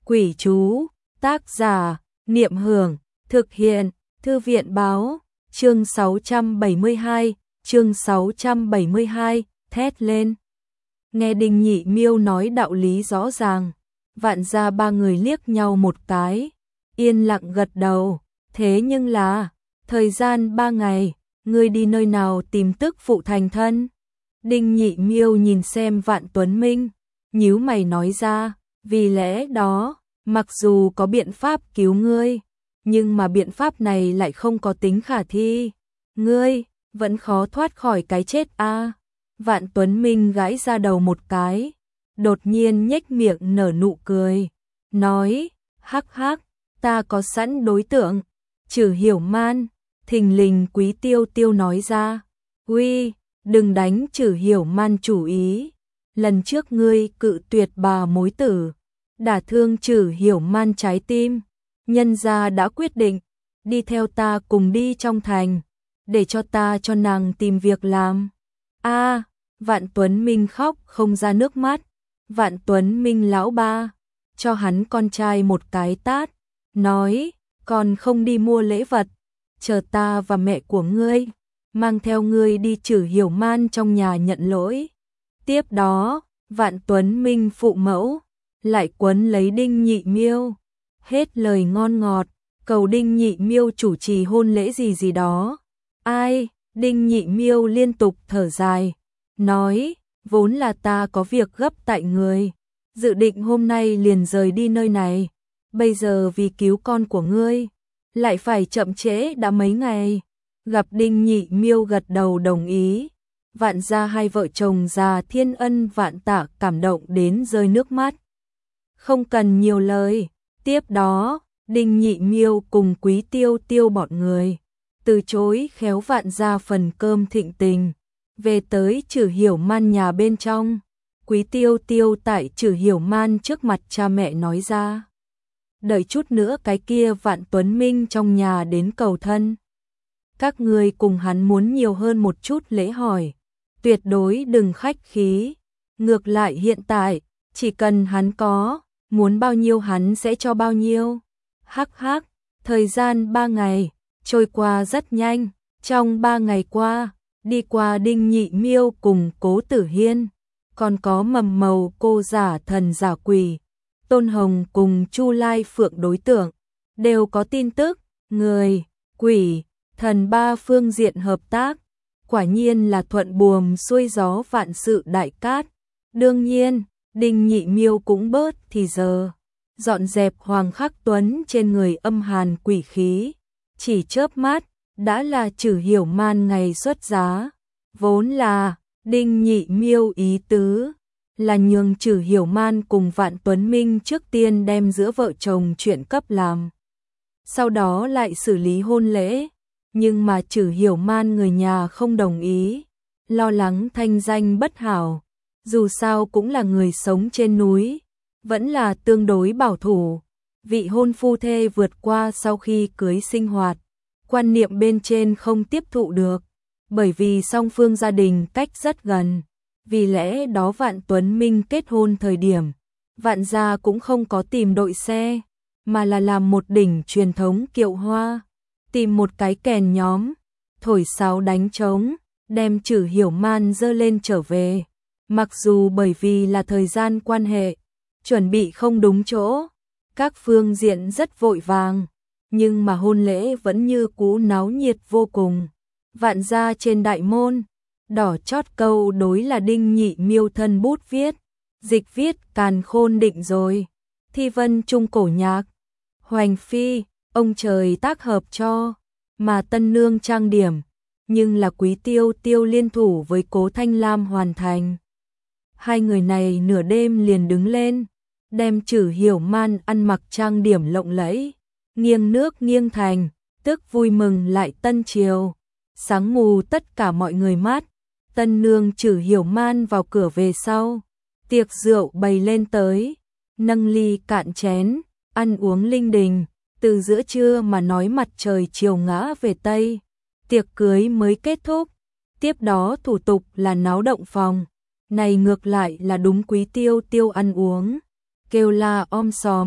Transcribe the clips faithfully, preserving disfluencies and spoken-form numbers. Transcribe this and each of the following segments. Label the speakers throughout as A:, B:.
A: Quỷ chú, tác giả, Niệm Hưởng, thực hiện, Thư viện báo, chương sáu trăm bảy mươi hai, chương sáu trăm bảy mươi hai, thét lên. Nghe Đinh Nhị Miêu nói đạo lý rõ ràng, Vạn gia ba người liếc nhau một cái, yên lặng gật đầu, thế nhưng là, thời gian ba ngày, ngươi đi nơi nào tìm tức phụ thành thân? Đinh Nhị Miêu nhìn xem Vạn Tuấn Minh, nhíu mày nói ra, vì lẽ đó, mặc dù có biện pháp cứu ngươi, nhưng mà biện pháp này lại không có tính khả thi. Ngươi, vẫn khó thoát khỏi cái chết a. À. Vạn Tuấn Minh gãi ra đầu một cái, đột nhiên nhếch miệng nở nụ cười, nói, hắc hắc, ta có sẵn đối tượng, Trử Hiểu Man. Thình lình Quý Tiêu Tiêu nói ra, uy, đừng đánh Trử Hiểu Man chủ ý, lần trước ngươi cự tuyệt bà mối tử, đả thương Trử Hiểu Man trái tim, nhân gia đã quyết định, đi theo ta cùng đi trong thành, để cho ta cho nàng tìm việc làm. A, à, Vạn Tuấn Minh khóc không ra nước mắt, Vạn Tuấn Minh lão ba, cho hắn con trai một cái tát, nói, còn không đi mua lễ vật, chờ ta và mẹ của ngươi, mang theo ngươi đi Trử Hiểu Man trong nhà nhận lỗi. Tiếp đó, Vạn Tuấn Minh phụ mẫu, lại quấn lấy Đinh Nhị Miêu, hết lời ngon ngọt, cầu Đinh Nhị Miêu chủ trì hôn lễ gì gì đó. Ai, Đinh Nhị Miêu liên tục thở dài, nói, vốn là ta có việc gấp tại người, dự định hôm nay liền rời đi nơi này, bây giờ vì cứu con của ngươi, lại phải chậm trễ đã mấy ngày. Gặp Đinh Nhị Miêu gật đầu đồng ý, Vạn gia hai vợ chồng già thiên ân vạn tạ cảm động đến rơi nước mắt. Không cần nhiều lời, tiếp đó, Đinh Nhị Miêu cùng Quý Tiêu Tiêu bọn người, từ chối khéo Vạn gia phần cơm thịnh tình, về tới Trử Hiểu Man nhà bên trong. Quý Tiêu Tiêu tại Trử Hiểu Man trước mặt cha mẹ nói ra, đợi chút nữa cái kia Vạn Tuấn Minh trong nhà đến cầu thân, các ngươi cùng hắn muốn nhiều hơn một chút lễ hỏi, tuyệt đối đừng khách khí, ngược lại hiện tại, chỉ cần hắn có, muốn bao nhiêu hắn sẽ cho bao nhiêu. Hắc hắc, thời gian ba ngày, trôi qua rất nhanh, trong ba ngày qua, đi qua Đinh Nhị Miêu cùng Cố Tử Hiên, còn có Mầm Mầu cô giả thần giả quỷ, Tôn Hồng cùng Chu Lai Phượng đối tượng, đều có tin tức, người, quỷ, thần ba phương diện hợp tác, quả nhiên là thuận buồm xuôi gió vạn sự đại cát. Đương nhiên, Đinh Nhị Miêu cũng bớt thì giờ, dọn dẹp Hoàng Khắc Tuấn trên người âm hàn quỷ khí, chỉ chớp mắt, đã là Trử Hiểu Man ngày xuất giá. Vốn là, Đinh Nhị Miêu ý tứ, là nhường Trử Hiểu Man cùng Vạn Tuấn Minh trước tiên đem giữa vợ chồng chuyện cấp làm, sau đó lại xử lý hôn lễ. Nhưng mà Trử Hiểu Man người nhà không đồng ý, lo lắng thanh danh bất hảo, dù sao cũng là người sống trên núi, vẫn là tương đối bảo thủ. Vị hôn phu thê vượt qua sau khi cưới sinh hoạt, quan niệm bên trên không tiếp thụ được, bởi vì song phương gia đình cách rất gần, vì lẽ đó Vạn Tuấn Minh kết hôn thời điểm, Vạn gia cũng không có tìm đội xe, mà là làm một đỉnh truyền thống kiệu hoa, tìm một cái kèn nhóm, thổi sáo đánh trống, đem Trử Hiểu Man dơ lên trở về. Mặc dù bởi vì là thời gian quan hệ, chuẩn bị không đúng chỗ, các phương diện rất vội vàng, nhưng mà hôn lễ vẫn như cũ náo nhiệt vô cùng. Vạn gia trên đại môn, đỏ chót câu đối là Đinh Nhị Miêu thân bút viết, dịch viết càn khôn định rồi, thi vân trung cổ nhạc, hoành phi, ông trời tác hợp cho, mà tân nương trang điểm, nhưng là Quý Tiêu Tiêu liên thủ với Cố Thanh Lam hoàn thành. Hai người này nửa đêm liền đứng lên, đem Trử Hiểu Man ăn mặc trang điểm lộng lẫy, nghiêng nước nghiêng thành, tức vui mừng lại tân triều. Sáng mù tất cả mọi người mắt, tân nương Trử Hiểu Man vào cửa về sau, tiệc rượu bày lên tới, nâng ly cạn chén, ăn uống linh đình, từ giữa trưa mà nói mặt trời chiều ngã về Tây, tiệc cưới mới kết thúc, tiếp đó thủ tục là náo động phòng, này ngược lại là đúng Quý Tiêu Tiêu ăn uống, kêu la om sòm,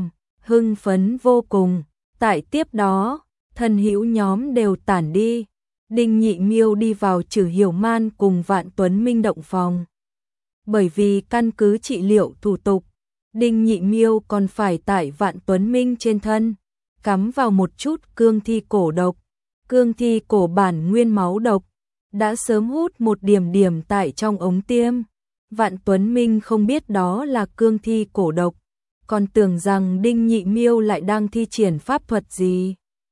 A: hưng phấn vô cùng. Tại tiếp đó, thân hữu nhóm đều tản đi. Đinh Nhị Miêu đi vào Trử Hiểu Man cùng Vạn Tuấn Minh động phòng. Bởi vì căn cứ trị liệu thủ tục, Đinh Nhị Miêu còn phải tại Vạn Tuấn Minh trên thân cắm vào một chút cương thi cổ độc. Cương thi cổ bản nguyên máu độc đã sớm hút một điểm điểm tại trong ống tiêm. Vạn Tuấn Minh không biết đó là cương thi cổ độc, còn tưởng rằng Đinh Nhị Miêu lại đang thi triển pháp thuật gì.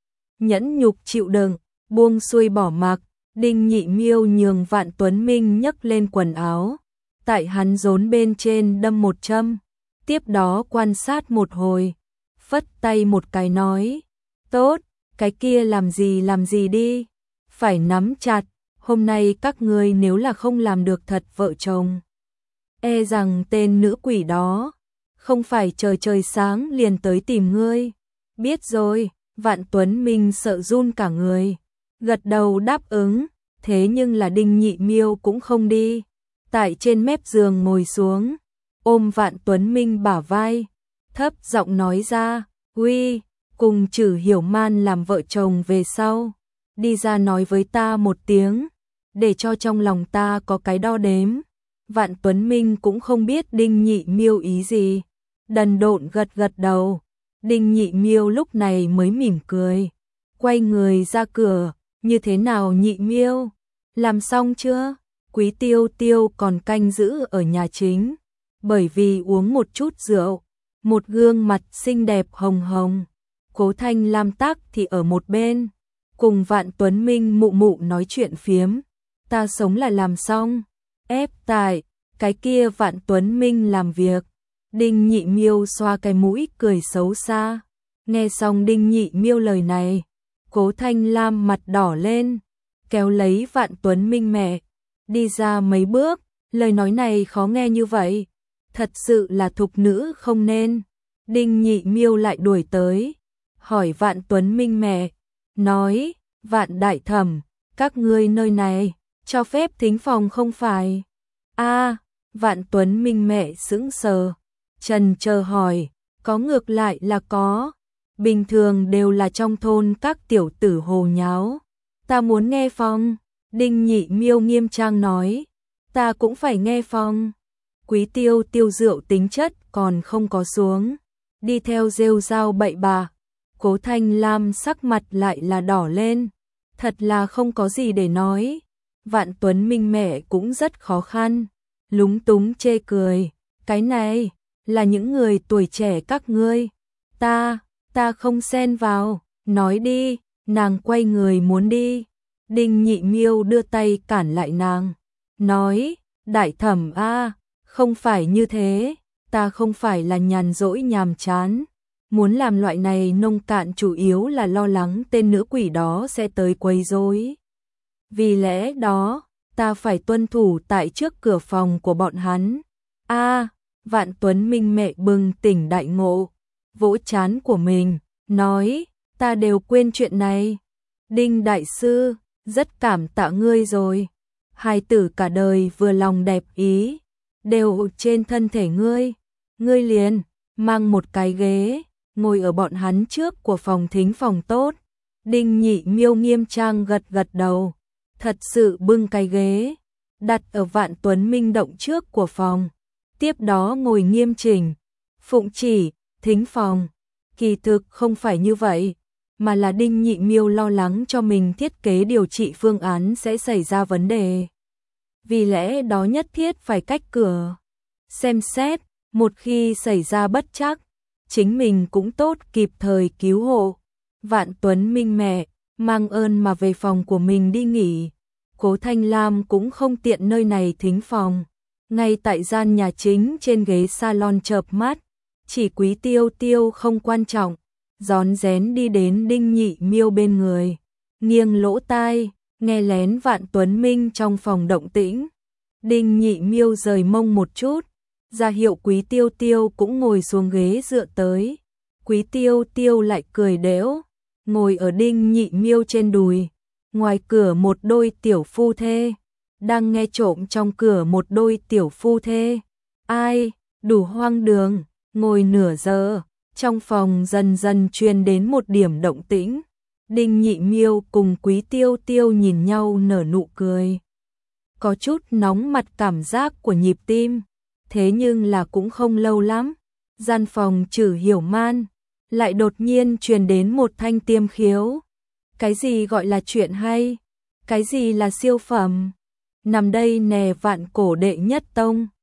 A: Nhẫn nhục chịu đựng, buông xuôi bỏ mặc, Đinh Nhị Miêu nhường Vạn Tuấn Minh nhấc lên quần áo, tại hắn rốn bên trên đâm một châm, tiếp đó quan sát một hồi, phất tay một cái nói, tốt, cái kia làm gì làm gì đi, phải nắm chặt, hôm nay các ngươi nếu là không làm được thật vợ chồng, e rằng tên nữ quỷ đó không phải trời trời sáng liền tới tìm ngươi. Biết rồi. Vạn Tuấn Minh sợ run cả người, gật đầu đáp ứng, thế nhưng là Đinh Nhị Miêu cũng không đi, tại trên mép giường ngồi xuống, ôm Vạn Tuấn Minh bả vai, thấp giọng nói ra, "Uy, cùng Trử Hiểu Man làm vợ chồng về sau, đi ra nói với ta một tiếng, để cho trong lòng ta có cái đo đếm." Vạn Tuấn Minh cũng không biết Đinh Nhị Miêu ý gì, đần độn gật gật đầu. Đinh Nhị Miêu lúc này mới mỉm cười, quay người ra cửa, "Như thế nào Nhị Miêu, làm xong chưa?" Quý Tiêu Tiêu còn canh giữ ở nhà chính, bởi vì uống một chút rượu, một gương mặt xinh đẹp hồng hồng. Cố Thanh Lam Tắc thì ở một bên, cùng Vạn Tuấn Minh mụ mụ nói chuyện phiếm, "Ta sống là làm xong." Ép tại, cái kia Vạn Tuấn Minh làm việc. Đinh Nhị Miêu xoa cái mũi cười xấu xa. Nghe xong Đinh Nhị Miêu lời này, Cố Thanh Lam mặt đỏ lên, kéo lấy Vạn Tuấn Minh mẹ, đi ra mấy bước, lời nói này khó nghe như vậy, thật sự là thục nữ không nên. Đinh Nhị Miêu lại đuổi tới, hỏi Vạn Tuấn Minh mẹ, nói, "Vạn đại thẩm, các ngươi nơi này cho phép thính phòng không phải?" A, Vạn Tuấn Minh mẹ sững sờ, trần chờ hỏi, "Có ngược lại là có, bình thường đều là trong thôn các tiểu tử hồ nháo, ta muốn nghe phòng." Đinh Nhị Miêu nghiêm trang nói, "Ta cũng phải nghe phòng." Quý Tiêu Tiêu rượu tính chất còn không có xuống, đi theo rêu rao bậy bạ. Cố Thanh Lam sắc mặt lại là đỏ lên, thật là không có gì để nói. Vạn Tuấn Minh mẹ cũng rất khó khăn, lúng túng chê cười, "Cái này là những người tuổi trẻ các ngươi, ta, ta không xen vào, nói đi." Nàng quay người muốn đi, Đinh Nhị Miêu đưa tay cản lại nàng, nói, "Đại thẩm a, không phải như thế, ta không phải là nhàn rỗi nhàm chán, muốn làm loại này nông cạn, chủ yếu là lo lắng tên nữ quỷ đó sẽ tới quấy rối. Vì lẽ đó, ta phải tuân thủ tại trước cửa phòng của bọn hắn." A, Vạn Tuấn Minh mẹ bừng tỉnh đại ngộ, vỗ trán của mình, nói, "Ta đều quên chuyện này. Đinh đại sư, rất cảm tạ ngươi rồi. Hài tử cả đời vừa lòng đẹp ý, đều trên thân thể ngươi. Ngươi liền mang một cái ghế, ngồi ở bọn hắn trước của phòng thính phòng tốt." Đinh Nhị Miêu nghiêm trang gật gật đầu, thật sự bưng cái ghế, đặt ở Vạn Tuấn Minh động trước của phòng, tiếp đó ngồi nghiêm chỉnh, phụng chỉ, thính phòng. Kỳ thực không phải như vậy, mà là Đinh Nhị Miêu lo lắng cho mình thiết kế điều trị phương án sẽ xảy ra vấn đề. Vì lẽ đó nhất thiết phải cách cửa, xem xét, một khi xảy ra bất trắc, chính mình cũng tốt kịp thời cứu hộ. Vạn Tuấn Minh mẹ, mang ơn mà về phòng của mình đi nghỉ. Cố Thanh Lam cũng không tiện nơi này thính phòng, ngay tại gian nhà chính trên ghế salon chợp mắt, chỉ Quý Tiêu Tiêu không quan trọng, rón rén đi đến Đinh Nhị Miêu bên người, nghiêng lỗ tai, nghe lén Vạn Tuấn Minh trong phòng động tĩnh. Đinh Nhị Miêu rời mông một chút, ra hiệu Quý Tiêu Tiêu cũng ngồi xuống ghế dựa tới. Quý Tiêu Tiêu lại cười đễu, ngồi ở Đinh Nhị Miêu trên đùi. Ngoài cửa một đôi tiểu phu thê, đang nghe trộm trong cửa một đôi tiểu phu thê. Ai, đủ hoang đường, ngồi nửa giờ, Trong phòng dần dần truyền đến một điểm động tĩnh. Đinh Nhị Miêu cùng Quý Tiêu Tiêu nhìn nhau nở nụ cười. Có chút nóng mặt cảm giác của nhịp tim, thế nhưng là cũng không lâu lắm. Gian phòng Trử Hiểu Man lại đột nhiên truyền đến một thanh tiêm khiếu. Cái gì gọi là chuyện hay? Cái gì là siêu phẩm? Nằm đây nè, Vạn Cổ đệ nhất tông.